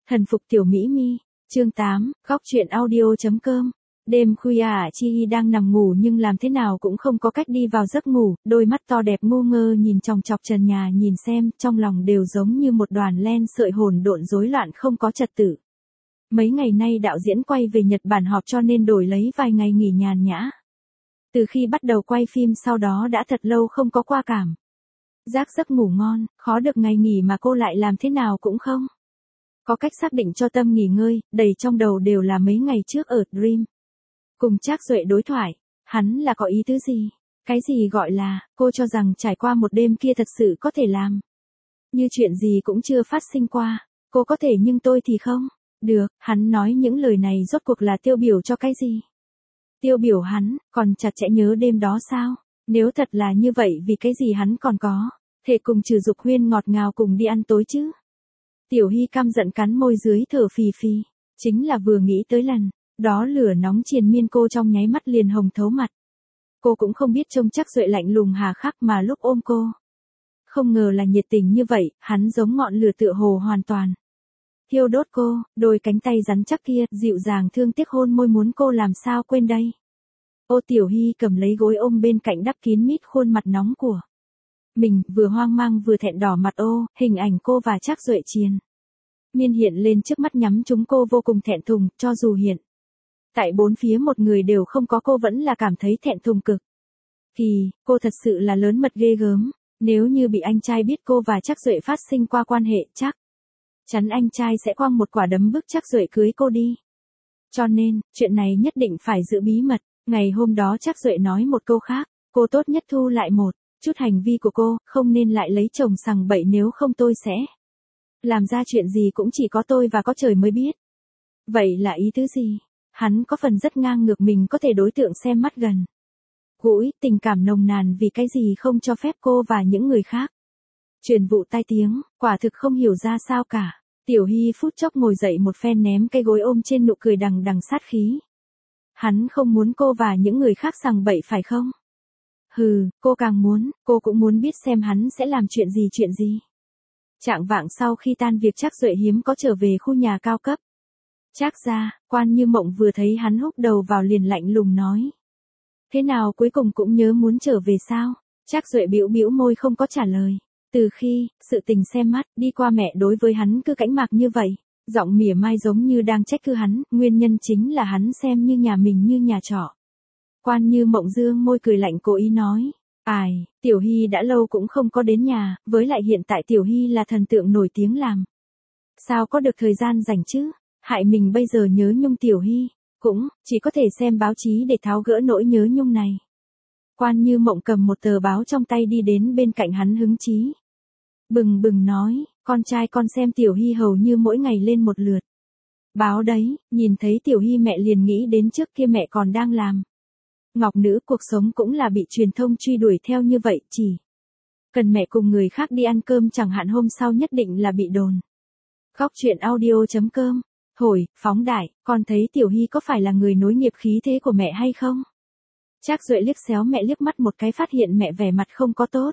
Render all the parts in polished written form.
Thần phục tiểu Mỹ Mi, chương 8, góc truyện audio.com. Đêm khuya Chi Hi đang nằm ngủ nhưng làm thế nào cũng không có cách đi vào giấc ngủ, đôi mắt to đẹp ngu ngơ nhìn chòng chọc trần nhà nhìn xem, trong lòng đều giống như một đoàn len sợi hỗn độn rối loạn không có trật tự. Mấy ngày nay đạo diễn quay về Nhật Bản họp cho nên đổi lấy vài ngày nghỉ nhàn nhã. Từ khi bắt đầu quay phim sau đó đã thật lâu không có qua cảm giác giấc ngủ ngon, khó được ngày nghỉ mà cô lại làm thế nào cũng không có cách xác định cho tâm nghỉ ngơi, đầy trong đầu đều là mấy ngày trước ở Dream. Cùng Trác Duệ đối thoại, hắn là có ý tứ gì? Cái gì gọi là, cô cho rằng trải qua một đêm kia thật sự có thể làm. Như chuyện gì cũng chưa phát sinh qua, cô có thể nhưng tôi thì không. Được, hắn nói những lời này rốt cuộc là tiêu biểu cho cái gì? Tiêu biểu hắn, còn chặt chẽ nhớ đêm đó sao? Nếu thật là như vậy vì cái gì hắn còn có, thể cùng Trừ Dục Huyên ngọt ngào cùng đi ăn tối chứ? Tiểu Hy căm giận cắn môi dưới thở phì phì, chính là vừa nghĩ tới lần đó lửa nóng triền miên cô trong nháy mắt liền hồng thấu mặt. Cô cũng không biết trông Trác Duệ lạnh lùng hà khắc mà lúc ôm cô. Không ngờ là nhiệt tình như vậy, hắn giống ngọn lửa tựa hồ hoàn toàn thiêu đốt cô, đôi cánh tay rắn chắc kia, dịu dàng thương tiếc hôn môi muốn cô làm sao quên đây. Ô Tiểu Hy cầm lấy gối ôm bên cạnh đắp kín mít khuôn mặt nóng của mình, vừa hoang mang vừa thẹn đỏ mặt. Hình ảnh cô và Trác Duệ triền miên hiện lên trước mắt nhắm chúng cô vô cùng thẹn thùng, cho dù hiện tại bốn phía một người đều không có cô vẫn là cảm thấy thẹn thùng cực kỳ, cô thật sự là lớn mật ghê gớm, nếu như bị anh trai biết cô và Trác Duệ phát sinh qua quan hệ chắc chắn anh trai sẽ quăng một quả đấm bức Trác Duệ cưới cô đi. Cho nên, chuyện này nhất định phải giữ bí mật. Ngày hôm đó Trác Duệ nói một câu khác, cô tốt nhất thu lại một chút hành vi của cô, không nên lại lấy chồng sằng bậy nếu không tôi sẽ làm ra chuyện gì cũng chỉ có tôi và có trời mới biết. Vậy là ý tứ gì? Hắn có phần rất ngang ngược mình có thể đối tượng xem mắt gần gũi, tình cảm nồng nàn vì cái gì không cho phép cô và những người khác truyền vụ tai tiếng, quả thực không hiểu ra sao cả. Tiểu Hy phút chốc ngồi dậy một phen ném cái gối ôm trên nụ cười đằng đằng sát khí. Hắn không muốn cô và những người khác sằng bậy phải không? Hừ, cô càng muốn, cô cũng muốn biết xem hắn sẽ làm chuyện gì. Chạng vạng sau khi tan việc Trác Duệ hiếm có trở về khu nhà cao cấp Trác gia, Quan Như Mộng vừa thấy hắn húc đầu vào liền lạnh lùng nói. Thế nào cuối cùng cũng nhớ muốn trở về sao? Trác Duệ bĩu bĩu môi không có trả lời. Từ khi, sự tình xem mắt, đi qua mẹ đối với hắn cứ cánh mạc như vậy, giọng mỉa mai giống như đang trách cứ hắn, nguyên nhân chính là hắn xem như nhà mình như nhà trọ. Quan Như Mộng dương môi cười lạnh cố ý nói. Ai, Tiểu Hy đã lâu cũng không có đến nhà, với lại hiện tại Tiểu Hy là thần tượng nổi tiếng làm. Sao có được thời gian rảnh chứ? Hại mình bây giờ nhớ nhung Tiểu Hy, cũng chỉ có thể xem báo chí để tháo gỡ nỗi nhớ nhung này. Quan Như Mộng cầm một tờ báo trong tay đi đến bên cạnh hắn hứng chí bừng bừng nói, con trai con xem Tiểu Hy hầu như mỗi ngày lên một lượt báo đấy, nhìn thấy Tiểu Hy mẹ liền nghĩ đến trước kia mẹ còn đang làm ngọc nữ, cuộc sống cũng là bị truyền thông truy đuổi theo như vậy, chỉ cần mẹ cùng người khác đi ăn cơm chẳng hạn hôm sau nhất định là bị đồn. Góc truyện audio.com. Hồi, phóng đại, con thấy Tiểu Hy có phải là người nối nghiệp khí thế của mẹ hay không? Trác Duệ liếc xéo mẹ liếc mắt một cái phát hiện mẹ vẻ mặt không có tốt.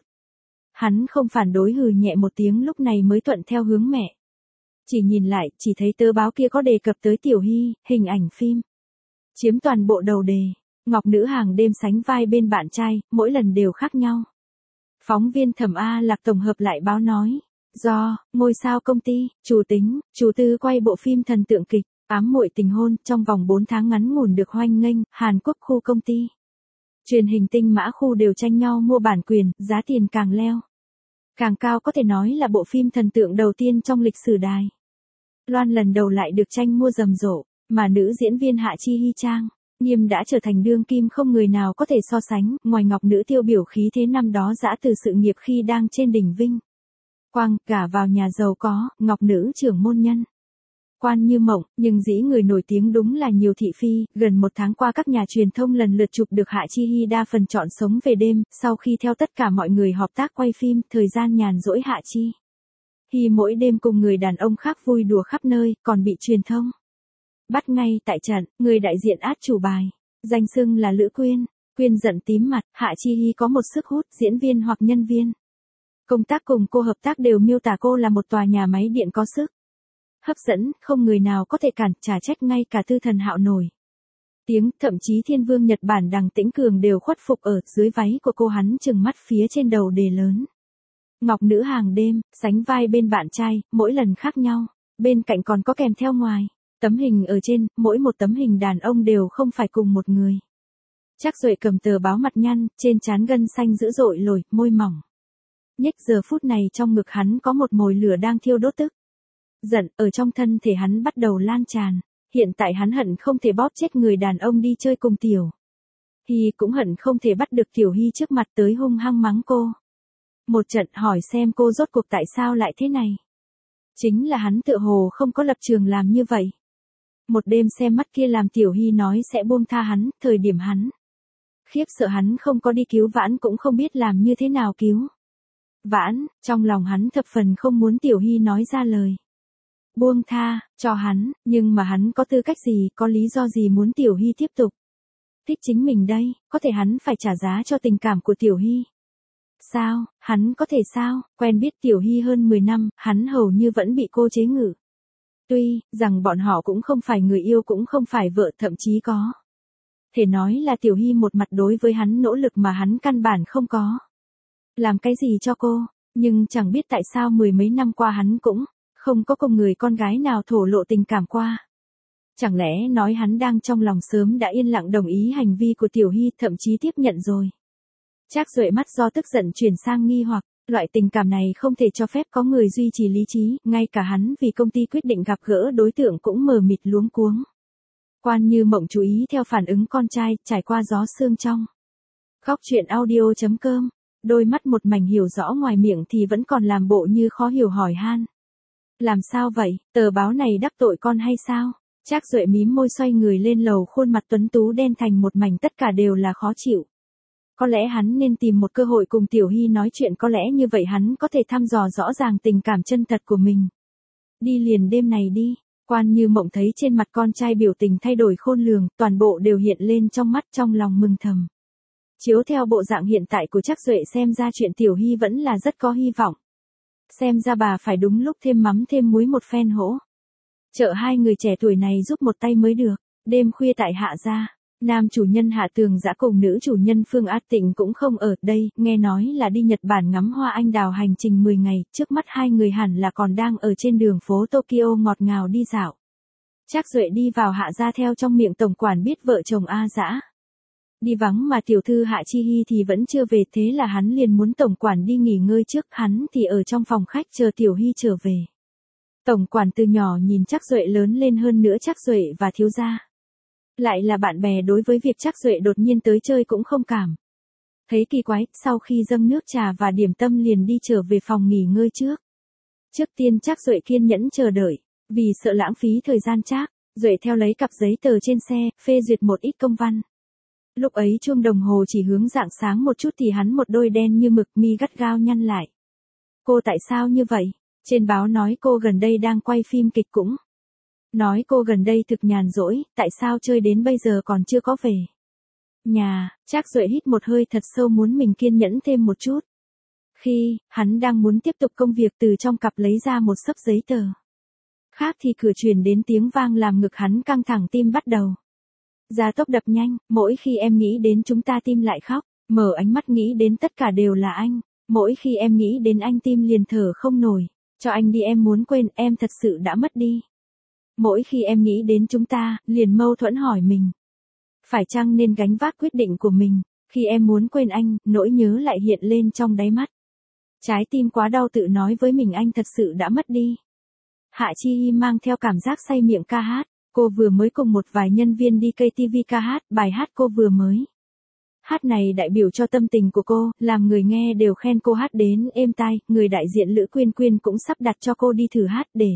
Hắn không phản đối hừ nhẹ một tiếng lúc này mới thuận theo hướng mẹ. Chỉ nhìn lại, chỉ thấy tờ báo kia có đề cập tới Tiểu Hy, hình ảnh phim chiếm toàn bộ đầu đề. Ngọc nữ hàng đêm sánh vai bên bạn trai, mỗi lần đều khác nhau. Phóng viên Thẩm A Lạc tổng hợp lại báo nói. Do, ngôi sao công ty, chủ tư quay bộ phim thần tượng kịch, ám muội tình hôn, trong vòng 4 tháng ngắn ngủn được hoan nghênh, Hàn Quốc khu công ty. Truyền hình Tinh Mã khu đều tranh nhau mua bản quyền, giá tiền càng leo càng cao, có thể nói là bộ phim thần tượng đầu tiên trong lịch sử đài loan lần đầu lại được tranh mua rầm rộ, mà nữ diễn viên Hạ Chi Hy Trang nghiêm đã trở thành đương kim không người nào có thể so sánh, ngoài ngọc nữ tiêu biểu khí thế năm đó dã từ sự nghiệp khi đang trên đỉnh vinh quang, gả vào nhà giàu có, ngọc nữ trưởng môn nhân Quan Như Mộng, nhưng dĩ người nổi tiếng đúng là nhiều thị phi. Gần một tháng qua các nhà truyền thông lần lượt chụp được Hạ Chi Hy đa phần chọn sống về đêm, sau khi theo tất cả mọi người hợp tác quay phim, thời gian nhàn rỗi Hạ Chi Hy mỗi đêm cùng người đàn ông khác vui đùa khắp nơi, còn bị truyền thông bắt ngay tại trận. Người đại diện át chủ bài, danh xưng là Lữ Quyên. Quyên giận tím mặt, Hạ Chi Hy có một sức hút, diễn viên hoặc nhân viên công tác cùng cô hợp tác đều miêu tả cô là một tòa nhà máy điện có sức hấp dẫn, không người nào có thể cản, chả trách ngay cả Tư Thần Hạo nổi tiếng, thậm chí Thiên Vương Nhật Bản Đằng Tĩnh Cường đều khuất phục ở dưới váy của cô. Hắn trừng mắt phía trên đầu đề lớn. Ngọc nữ hàng đêm, sánh vai bên bạn trai, mỗi lần khác nhau. Bên cạnh còn có kèm theo ngoài. Tấm hình ở trên, mỗi một tấm hình đàn ông đều không phải cùng một người. Trác Duệ cầm tờ báo mặt nhăn, trên trán gân xanh dữ dội lồi, môi mỏng. Nhếch giờ phút này trong ngực hắn có một mồi lửa đang thiêu đốt tức. Giận, ở trong thân thể hắn bắt đầu lan tràn. Hiện tại hắn hận không thể bóp chết người đàn ông đi chơi cùng Tiểu Hy, cũng hận không thể bắt được Tiểu Hy trước mặt tới hung hăng mắng cô. Một trận hỏi xem cô rốt cuộc tại sao lại thế này. Chính là hắn tựa hồ không có lập trường làm như vậy. Một đêm xem mắt kia làm Tiểu Hy nói sẽ buông tha hắn, thời điểm hắn khiếp sợ hắn không có đi cứu Vãn cũng không biết làm như thế nào cứu Vãn, trong lòng hắn thập phần không muốn Tiểu Hy nói ra lời buông tha cho hắn, nhưng mà hắn có tư cách gì, có lý do gì muốn Tiểu Hy tiếp tục thích chính mình đây, có thể hắn phải trả giá cho tình cảm của Tiểu Hy. Sao, hắn có thể sao, quen biết Tiểu Hy hơn 10 năm, hắn hầu như vẫn bị cô chế ngự. Tuy rằng bọn họ cũng không phải người yêu cũng không phải vợ, thậm chí có thể nói là Tiểu Hy một mặt đối với hắn nỗ lực mà hắn căn bản không có làm cái gì cho cô, nhưng chẳng biết tại sao mười mấy năm qua hắn cũng không có cùng người con gái nào thổ lộ tình cảm qua. Chẳng lẽ nói hắn đang trong lòng sớm đã yên lặng đồng ý hành vi của Tiểu Hy, thậm chí tiếp nhận rồi. Trác Duệ mắt do tức giận chuyển sang nghi hoặc, loại tình cảm này không thể cho phép có người duy trì lý trí, ngay cả hắn vì công ty quyết định gặp gỡ đối tượng cũng mờ mịt luống cuống. Quan Như Mộng chú ý theo phản ứng con trai, trải qua gió sương trong. Khóc chuyện audio.com, đôi mắt một mảnh hiểu rõ ngoài miệng thì vẫn còn làm bộ như khó hiểu hỏi han. Làm sao vậy, tờ báo này đắc tội con hay sao? Trác Duệ mím môi xoay người lên lầu, khuôn mặt tuấn tú đen thành một mảnh, tất cả đều là khó chịu. Có lẽ hắn nên tìm một cơ hội cùng Tiểu Hy nói chuyện, có lẽ như vậy hắn có thể thăm dò rõ ràng tình cảm chân thật của mình. Đi liền đêm này đi. Quan Như Mộng thấy trên mặt con trai biểu tình thay đổi khôn lường, toàn bộ đều hiện lên trong mắt, trong lòng mừng thầm. Chiếu theo bộ dạng hiện tại của Trác Duệ xem ra chuyện Tiểu Hy vẫn là rất có hy vọng. Xem ra bà phải đúng lúc thêm mắm thêm muối một phen hỗ trợ hai người trẻ tuổi này giúp một tay mới được. Đêm khuya tại Hạ gia, nam chủ nhân Hạ Tường Dã cùng nữ chủ nhân Phương Át Tịnh cũng không ở đây, nghe nói là đi Nhật Bản ngắm hoa anh đào hành trình 10 ngày, trước mắt hai người hẳn là còn đang ở trên đường phố Tokyo ngọt ngào đi dạo. Trác Duệ đi vào Hạ gia theo trong miệng tổng quản biết vợ chồng A Dã đi vắng mà tiểu thư Hạ Chi Hy thì vẫn chưa về, thế là hắn liền muốn tổng quản đi nghỉ ngơi trước, hắn thì ở trong phòng khách chờ Tiểu Hy trở về. Tổng quản từ nhỏ nhìn Trác Duệ lớn lên, hơn nữa Trác Duệ và thiếu gia lại là bạn bè, đối với việc Trác Duệ đột nhiên tới chơi cũng không cảm thấy kỳ quái, sau khi dâng nước trà và điểm tâm liền đi trở về phòng nghỉ ngơi trước. Trước tiên Trác Duệ kiên nhẫn chờ đợi, vì sợ lãng phí thời gian Trác Duệ theo lấy cặp giấy tờ trên xe, phê duyệt một ít công văn. Lúc ấy chuông đồng hồ chỉ hướng rạng sáng một chút thì hắn một đôi đen như mực, mi gắt gao nhăn lại. Cô tại sao như vậy? Trên báo nói cô gần đây đang quay phim kịch, cũng nói cô gần đây thực nhàn rỗi, tại sao chơi đến bây giờ còn chưa có về nhà? Trác Duệ hít một hơi thật sâu, muốn mình kiên nhẫn thêm một chút. Khi hắn đang muốn tiếp tục công việc, từ trong cặp lấy ra một xấp giấy tờ khác thì cửa truyền đến tiếng vang làm ngực hắn căng thẳng, tim bắt đầu gia tốc đập nhanh. Mỗi khi em nghĩ đến chúng ta tim lại khóc, mở ánh mắt nghĩ đến tất cả đều là anh. Mỗi khi em nghĩ đến anh tim liền thở không nổi. Cho anh đi, em muốn quên, em thật sự đã mất đi. Mỗi khi em nghĩ đến chúng ta, liền mâu thuẫn hỏi mình, phải chăng nên gánh vác quyết định của mình. Khi em muốn quên anh, nỗi nhớ lại hiện lên trong đáy mắt. Trái tim quá đau tự nói với mình anh thật sự đã mất đi. Hạ Chi Hy mang theo cảm giác say miệng ca hát. Cô vừa mới cùng một vài nhân viên đi KTV ca hát, bài hát cô vừa mới hát này đại biểu cho tâm tình của cô, làm người nghe đều khen cô hát đến êm tai. Người đại diện Lữ Quyên Quyên cũng sắp đặt cho cô đi thử hát để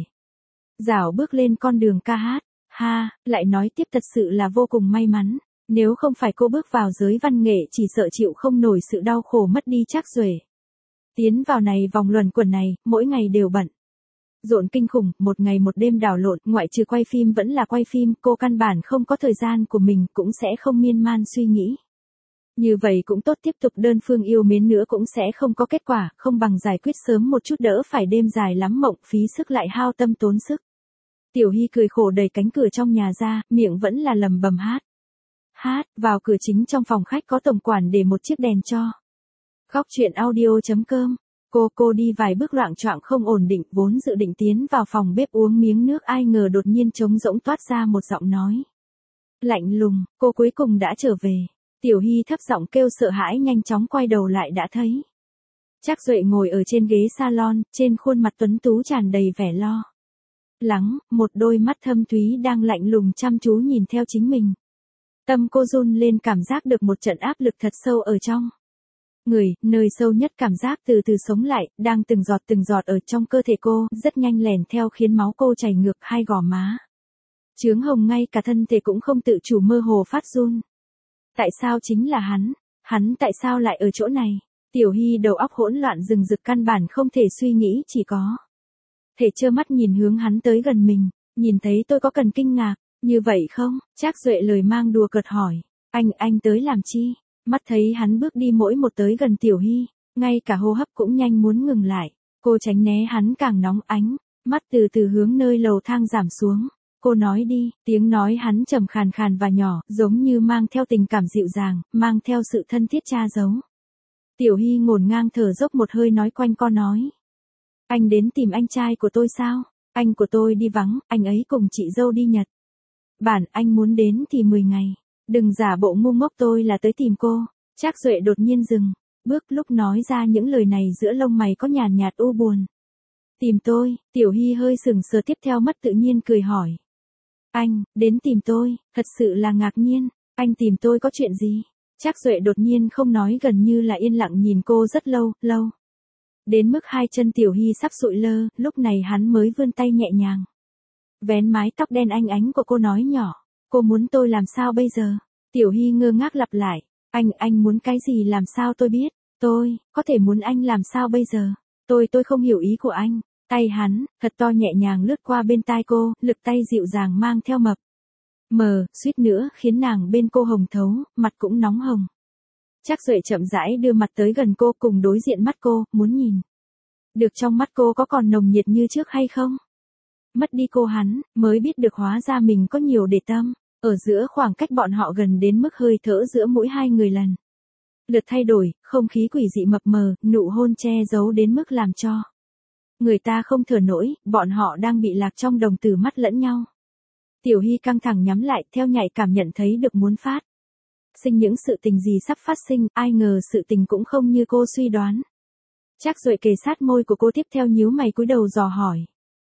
dảo bước lên con đường ca hát. Ha, lại nói tiếp, thật sự là vô cùng may mắn. Nếu không phải cô bước vào giới văn nghệ, chỉ sợ chịu không nổi sự đau khổ mất đi Trác Duệ. Tiến vào này vòng luẩn quẩn này, mỗi ngày đều bận rộn kinh khủng, một ngày một đêm đảo lộn, ngoại trừ quay phim vẫn là quay phim, cô căn bản không có thời gian của mình, cũng sẽ không miên man suy nghĩ. Như vậy cũng tốt, tiếp tục đơn phương yêu mến nữa cũng sẽ không có kết quả, không bằng giải quyết sớm một chút, đỡ phải đêm dài lắm mộng, phí sức lại hao tâm tốn sức. Tiểu Hy cười khổ đẩy cánh cửa trong nhà ra, miệng vẫn là lầm bầm hát. Hát, vào cửa chính trong phòng khách có tổng quản để một chiếc đèn cho. Góc chuyện audio.com. Cô đi vài bước loạng choạng không ổn định, vốn dự định tiến vào phòng bếp uống miếng nước, ai ngờ đột nhiên trống rỗng toát ra một giọng nói. Lạnh lùng, cô cuối cùng đã trở về. Tiểu Hy thấp giọng kêu sợ hãi, nhanh chóng quay đầu lại đã thấy. Trác Duệ ngồi ở trên ghế salon, trên khuôn mặt tuấn tú tràn đầy vẻ lo lắng, một đôi mắt thâm thúy đang lạnh lùng chăm chú nhìn theo chính mình. Tâm cô run lên, cảm giác được một trận áp lực thật sâu ở trong người, nơi sâu nhất cảm giác từ từ sống lại, đang từng giọt ở trong cơ thể cô, rất nhanh lẻn theo khiến máu cô chảy ngược, hai gò má chướng hồng, ngay cả thân thể cũng không tự chủ mơ hồ phát run. Tại sao chính là hắn tại sao lại ở chỗ này? Tiểu Hy đầu óc hỗn loạn rừng rực, căn bản không thể suy nghĩ, chỉ có thể trơ mắt nhìn hướng hắn tới gần mình. Nhìn thấy tôi có cần kinh ngạc như vậy không? Trác Duệ lời mang đùa cợt hỏi. Anh tới làm chi? Mắt thấy hắn bước đi mỗi một tới gần Tiểu Hy, ngay cả hô hấp cũng nhanh muốn ngừng lại. Cô tránh né hắn càng nóng, ánh mắt từ từ hướng nơi lầu thang giảm xuống. Cô nói đi, tiếng nói hắn trầm khàn khàn và nhỏ, giống như mang theo tình cảm dịu dàng, mang theo sự thân thiết cha giấu. Tiểu Hy ngổn ngang thở dốc một hơi, nói quanh co nói. Anh đến tìm anh trai của tôi sao? Anh của tôi đi vắng, anh ấy cùng chị dâu đi Nhật Bản, anh muốn đến thì 10 ngày. Đừng giả bộ ngu ngốc, tôi là tới tìm cô. Trác Duệ đột nhiên dừng bước, lúc nói ra những lời này giữa lông mày có nhàn nhạt u buồn. Tìm tôi? Tiểu Hy hơi sừng sờ, tiếp theo mất tự nhiên cười hỏi. Anh, đến tìm tôi, thật sự là ngạc nhiên. Anh tìm tôi có chuyện gì? Trác Duệ đột nhiên không nói, gần như là yên lặng nhìn cô rất lâu. Đến mức hai chân Tiểu Hy sắp sụi lơ, lúc này hắn mới vươn tay nhẹ nhàng vén mái tóc đen anh ánh của cô, nói nhỏ. Cô muốn tôi làm sao bây giờ? Tiểu Hy ngơ ngác lặp lại. Anh muốn cái gì, làm sao tôi biết? Tôi có thể muốn anh làm sao bây giờ? Tôi không hiểu ý của anh. Tay hắn thật to nhẹ nhàng lướt qua bên tai cô, lực tay dịu dàng mang theo mập mờ, suýt nữa khiến nàng bên cô hồng thấu, mặt cũng nóng hồng. Trác Duệ chậm rãi đưa mặt tới gần cô, cùng đối diện mắt cô, muốn nhìn được trong mắt cô có còn nồng nhiệt như trước hay không. Mất đi cô, hắn mới biết được hóa ra mình có nhiều để tâm. Ở giữa khoảng cách bọn họ gần đến mức hơi thở giữa mỗi hai người lần lượt thay đổi, không khí quỷ dị mập mờ, nụ hôn che giấu đến mức làm cho người ta không thở nổi. Bọn họ đang bị lạc trong đồng tử mắt lẫn nhau. Tiểu Hy căng thẳng nhắm lại, theo nhạy cảm nhận thấy được muốn phát sinh những sự tình gì sắp phát sinh, ai ngờ sự tình cũng không như cô suy đoán. Trác Duệ kề sát môi của cô, tiếp theo nhíu mày cúi đầu dò hỏi.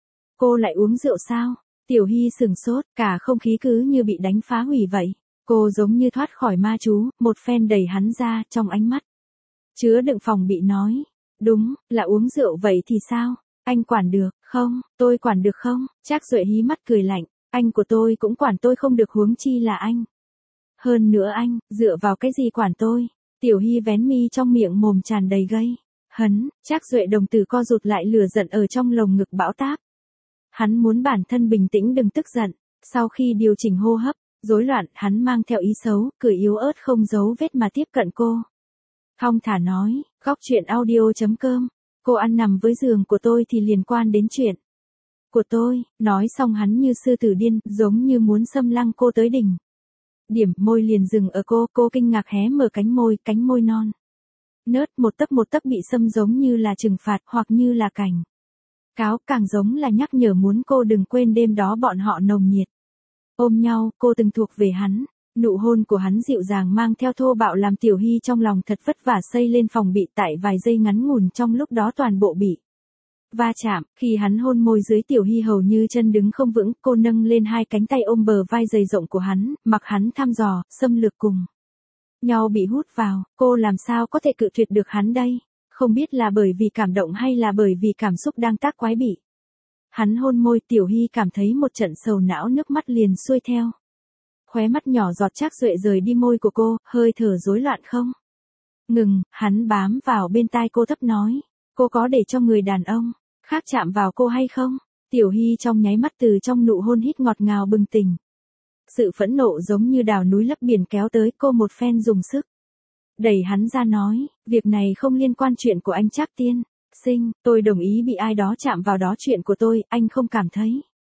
Cô lại uống rượu sao? Tiểu Hy sừng sốt, cả không khí cứ như bị đánh phá hủy vậy. Cô giống như thoát khỏi ma chú, một phen đẩy hắn ra, trong ánh mắt chứa đựng phòng bị nói. Đúng, là uống rượu, vậy thì sao? Anh quản được không? Tôi quản được không? Trác Duệ hí mắt cười lạnh. Anh của tôi cũng quản tôi không được, huống chi là anh. Hơn nữa anh, dựa vào cái gì quản tôi? Tiểu Hy vén mi trong miệng mồm tràn đầy gây hấn. Trác Duệ đồng tử co rụt lại, lửa giận ở trong lồng ngực bão táp. Hắn muốn bản thân bình tĩnh, đừng tức giận. Sau khi điều chỉnh hô hấp rối loạn, hắn mang theo ý xấu, cười yếu ớt không giấu vết mà tiếp cận cô. Thong thả nói, góc chuyện audio.com. Cô ăn nằm với giường của tôi thì liên quan đến chuyện của tôi. Nói xong hắn như sư tử điên, giống như muốn xâm lăng cô tới đỉnh điểm, môi liền dừng ở cô kinh ngạc hé mở cánh môi non nớt, một tấc bị xâm, giống như là trừng phạt, hoặc như là cảnh cáo, càng giống là nhắc nhở muốn cô đừng quên đêm đó bọn họ nồng nhiệt ôm nhau, cô từng thuộc về hắn. Nụ hôn của hắn dịu dàng mang theo thô bạo làm Tiểu Hy trong lòng thật vất vả xây lên phòng bị, tại vài giây ngắn ngủn trong lúc đó toàn bộ bị va chạm. Khi hắn hôn môi dưới, Tiểu Hy hầu như chân đứng không vững, cô nâng lên hai cánh tay ôm bờ vai dày rộng của hắn, mặc hắn thăm dò, xâm lược cùng nhau bị hút vào. Cô làm sao có thể cự tuyệt được hắn đây? Không biết là bởi vì cảm động hay là bởi vì cảm xúc đang tác quái bị hắn hôn môi, Tiểu Hy cảm thấy một trận sầu não, nước mắt liền xuôi theo khóe mắt nhỏ giọt. Trác Duệ rời đi môi của cô, hơi thở rối loạn không ngừng, hắn bám vào bên tai cô thấp nói. Cô có để cho người đàn ông khác chạm vào cô hay không? Tiểu Hy trong nháy mắt từ trong nụ hôn hít ngọt ngào bừng tỉnh. Sự phẫn nộ giống như đào núi lấp biển kéo tới, cô một phen dùng sức đẩy hắn ra nói, việc này không liên quan chuyện của anh Trác tiên sinh, tôi đồng ý bị ai đó chạm vào đó, chuyện của tôi, anh không cảm thấy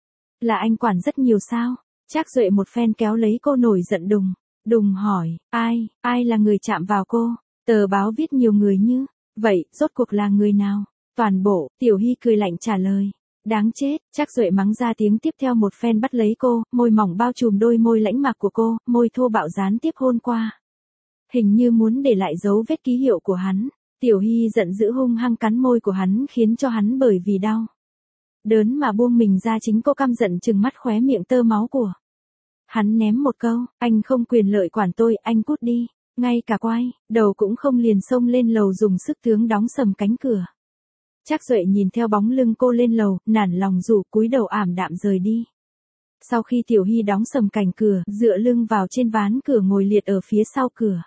Là anh quản rất nhiều sao? Trác Duệ một phen kéo lấy cô nổi giận đùng hỏi, ai là người chạm vào cô? Tờ báo viết nhiều người như, vậy, rốt cuộc là người nào? Toàn bộ, Tiểu Hy cười lạnh trả lời. Đáng chết, Trác Duệ mắng ra tiếng tiếp theo một phen bắt lấy cô, môi mỏng bao trùm đôi môi lãnh mạc của cô, môi thô bạo gián tiếp hôn qua. Hình như muốn để lại dấu vết ký hiệu của hắn. Tiểu Hy giận dữ hung hăng cắn môi của hắn khiến cho hắn bởi vì đau đớn mà buông mình ra, chính cô căm giận trừng mắt khóe miệng tơ máu của. Hắn ném một câu, anh không quyền lợi quản tôi, anh cút đi. Ngay cả quay đầu cũng không, liền xông lên lầu dùng sức tướng đóng sầm cánh cửa. Trác Duệ nhìn theo bóng lưng cô lên lầu, nản lòng rủ cúi đầu ảm đạm rời đi. Sau khi Tiểu Hy đóng sầm cành cửa, dựa lưng vào trên ván cửa ngồi liệt ở phía sau cửa.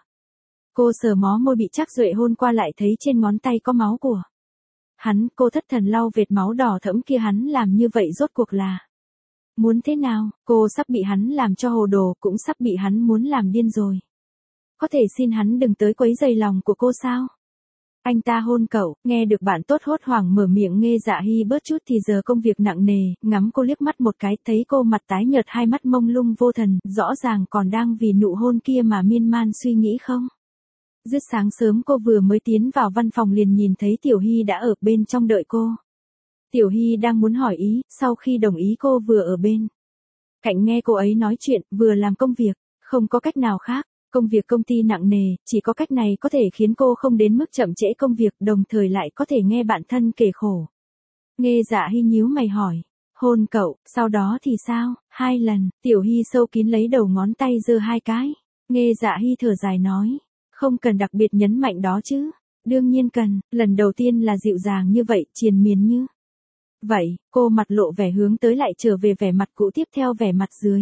Cô sờ mó môi bị Trác Duệ hôn qua, lại thấy trên ngón tay có máu của hắn, cô thất thần lau vệt máu đỏ thẫm kia. Hắn làm như vậy rốt cuộc là muốn thế nào? Cô sắp bị hắn làm cho hồ đồ, cũng sắp bị hắn muốn làm điên rồi. Có thể xin hắn đừng tới quấy rầy lòng của cô sao? Anh ta hôn cậu, nghe được bạn tốt hốt hoảng mở miệng. Nghe Dạ Hy bớt chút thì giờ công việc nặng nề, ngắm cô liếc mắt một cái, thấy cô mặt tái nhợt, hai mắt mông lung vô thần, rõ ràng còn đang vì nụ hôn kia mà miên man suy nghĩ không? Dứt sáng sớm cô vừa mới tiến vào văn phòng liền nhìn thấy Tiểu Hy đã ở bên trong đợi cô. Tiểu Hy đang muốn hỏi ý, sau khi đồng ý cô vừa ở bên cạnh nghe cô ấy nói chuyện, vừa làm công việc, không có cách nào khác. Công việc công ty nặng nề, chỉ có cách này có thể khiến cô không đến mức chậm trễ công việc, đồng thời lại có thể nghe bạn thân kể khổ. Nghe Dạ Hy nhíu mày hỏi, hôn cậu, sau đó thì sao? 2 lần, Tiểu Hy sâu kín lấy đầu ngón tay giơ 2 cái. Nghe Dạ Hy thở dài nói, không cần đặc biệt nhấn mạnh đó chứ. Đương nhiên cần, lần đầu tiên là dịu dàng như vậy, triền miên như vậy. Cô mặt lộ vẻ hướng tới, lại trở về vẻ mặt cũ, tiếp theo vẻ mặt dưới.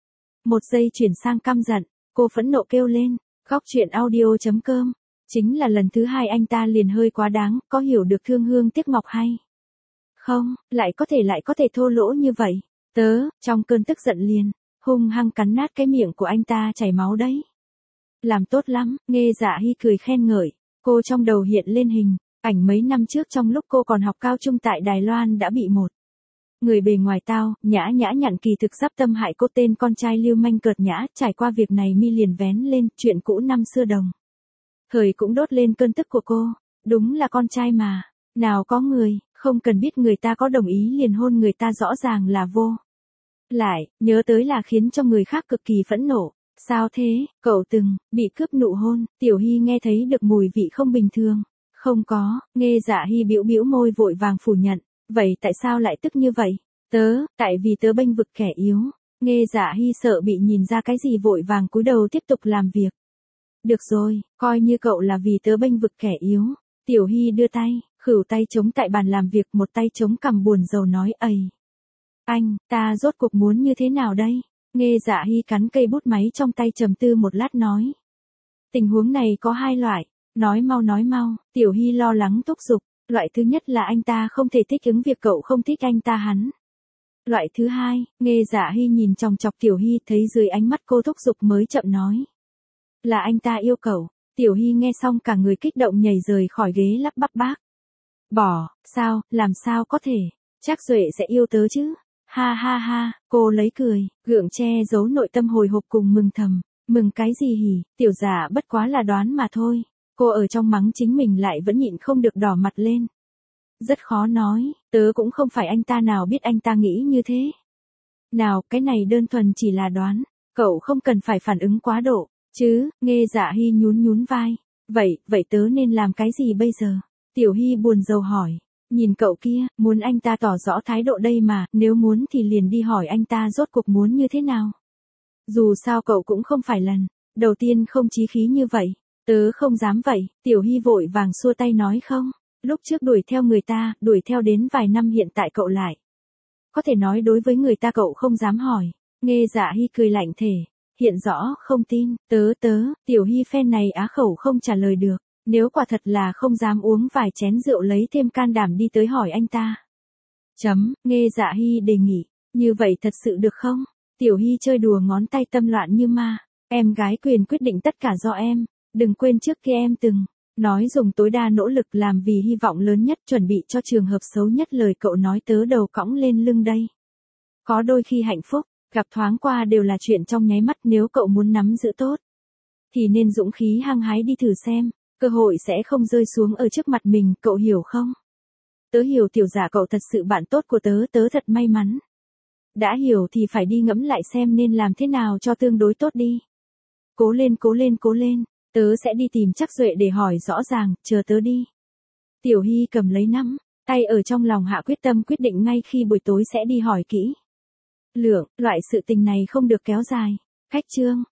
Một giây chuyển sang căm giận. Cô phẫn nộ kêu lên, góc chuyện audio.com. Chính là lần thứ 2 anh ta liền hơi quá đáng, có hiểu được thương hương tiếc ngọc hay không? Lại có thể thô lỗ như vậy. Tớ, trong cơn tức giận liền hung hăng cắn nát cái miệng của anh ta, chảy máu đấy. Làm tốt lắm. Nghe Dạ Hy cười khen ngợi. Cô trong đầu hiện lên hình ảnh mấy năm trước trong lúc cô còn học cao trung tại Đài Loan đã bị một người bề ngoài tao nhã nhặn kỳ thực sắp tâm hại cô, tên con trai lưu manh cợt nhã. Trải qua việc này mi liền vén lên, chuyện cũ năm xưa đồng thời cũng đốt lên cơn tức của cô. Đúng là con trai mà, nào có người không cần biết người ta có đồng ý liền hôn người ta, rõ ràng là vô lại, nhớ tới là khiến cho người khác cực kỳ phẫn nộ. Sao thế, cậu từng bị cướp nụ hôn? Tiểu Hy nghe thấy được mùi vị không bình thường. Không có. Nghe Dạ Hy bĩu môi vội vàng phủ nhận. Vậy tại sao lại tức như vậy? Tại vì tớ bênh vực kẻ yếu. Nghe Dạ Hy sợ bị nhìn ra cái gì vội vàng cúi đầu tiếp tục làm việc. Được rồi, coi như cậu là vì tớ bênh vực kẻ yếu. Tiểu Hy đưa tay, khửu tay chống tại bàn làm việc, một tay chống cằm buồn rầu nói, anh, ta rốt cuộc muốn như thế nào đây? Nghe Dạ Hy cắn cây bút máy trong tay trầm tư một lát nói. Tình huống này có 2 loại. Nói mau. Tiểu Hy lo lắng thúc giục. Loại thứ nhất là anh ta không thể thích ứng việc cậu không thích anh ta hắn. Loại thứ hai, Nghe Dạ Hy nhìn chòng chọc Tiểu Hy, thấy dưới ánh mắt cô thúc giục mới chậm nói. Là anh ta yêu cậu. Tiểu Hy nghe xong cả người kích động nhảy rời khỏi ghế, lắp bắp bác. Bỏ, sao, làm sao có thể? Trác Duệ sẽ yêu tớ chứ? Ha, cô lấy cười, gượng che giấu nội tâm hồi hộp cùng mừng thầm. Mừng cái gì hỉ, tiểu giả bất quá là đoán mà thôi. Cô ở trong mắng chính mình lại vẫn nhịn không được đỏ mặt lên. Rất khó nói, tớ cũng không phải anh ta, nào biết anh ta nghĩ như thế. Nào, cái này đơn thuần chỉ là đoán, cậu không cần phải phản ứng quá độ, chứ. Nghe Dạ Hy nhún vai. Vậy tớ nên làm cái gì bây giờ? Tiểu Hy buồn rầu hỏi. Nhìn cậu kia, muốn anh ta tỏ rõ thái độ đây mà, nếu muốn thì liền đi hỏi anh ta rốt cuộc muốn như thế nào. Dù sao cậu cũng không phải lần đầu tiên không chí khí như vậy. Tớ không dám vậy. Tiểu Hy vội vàng xua tay nói không. Lúc trước đuổi theo người ta, đuổi theo đến vài năm, hiện tại cậu lại có thể nói đối với người ta cậu không dám hỏi. Nghe Dạ Hy cười lạnh thể hiện rõ không tin. Tớ. Tiểu Hy phen này á khẩu không trả lời được. Nếu quả thật là không dám uống vài chén rượu, lấy thêm can đảm đi tới hỏi anh ta. Nghe Dạ Hy đề nghị. Như vậy thật sự được không? Tiểu Hy chơi đùa ngón tay tâm loạn như ma. Em gái quyền quyết định tất cả do em. Đừng quên trước kia em từng nói dùng tối đa nỗ lực làm vì hy vọng lớn nhất, chuẩn bị cho trường hợp xấu nhất. Lời cậu nói tớ đầu cõng lên lưng đây. Có đôi khi hạnh phúc, gặp thoáng qua đều là chuyện trong nháy mắt, nếu cậu muốn nắm giữ tốt. Thì nên dũng khí hăng hái đi thử xem, cơ hội sẽ không rơi xuống ở trước mặt mình, cậu hiểu không? Tớ hiểu tiểu giả cậu thật sự bạn tốt của tớ, tớ thật may mắn. Đã hiểu thì phải đi ngẫm lại xem nên làm thế nào cho tương đối tốt đi. Cố lên cố lên cố lên, tớ sẽ đi tìm chắc Duệ để hỏi rõ ràng, chờ tớ đi. Tiểu Hy cầm lấy nắm tay ở trong lòng hạ quyết tâm quyết định ngay khi buổi tối sẽ đi hỏi kỹ. Lượng, loại sự tình này không được kéo dài. Khách trương,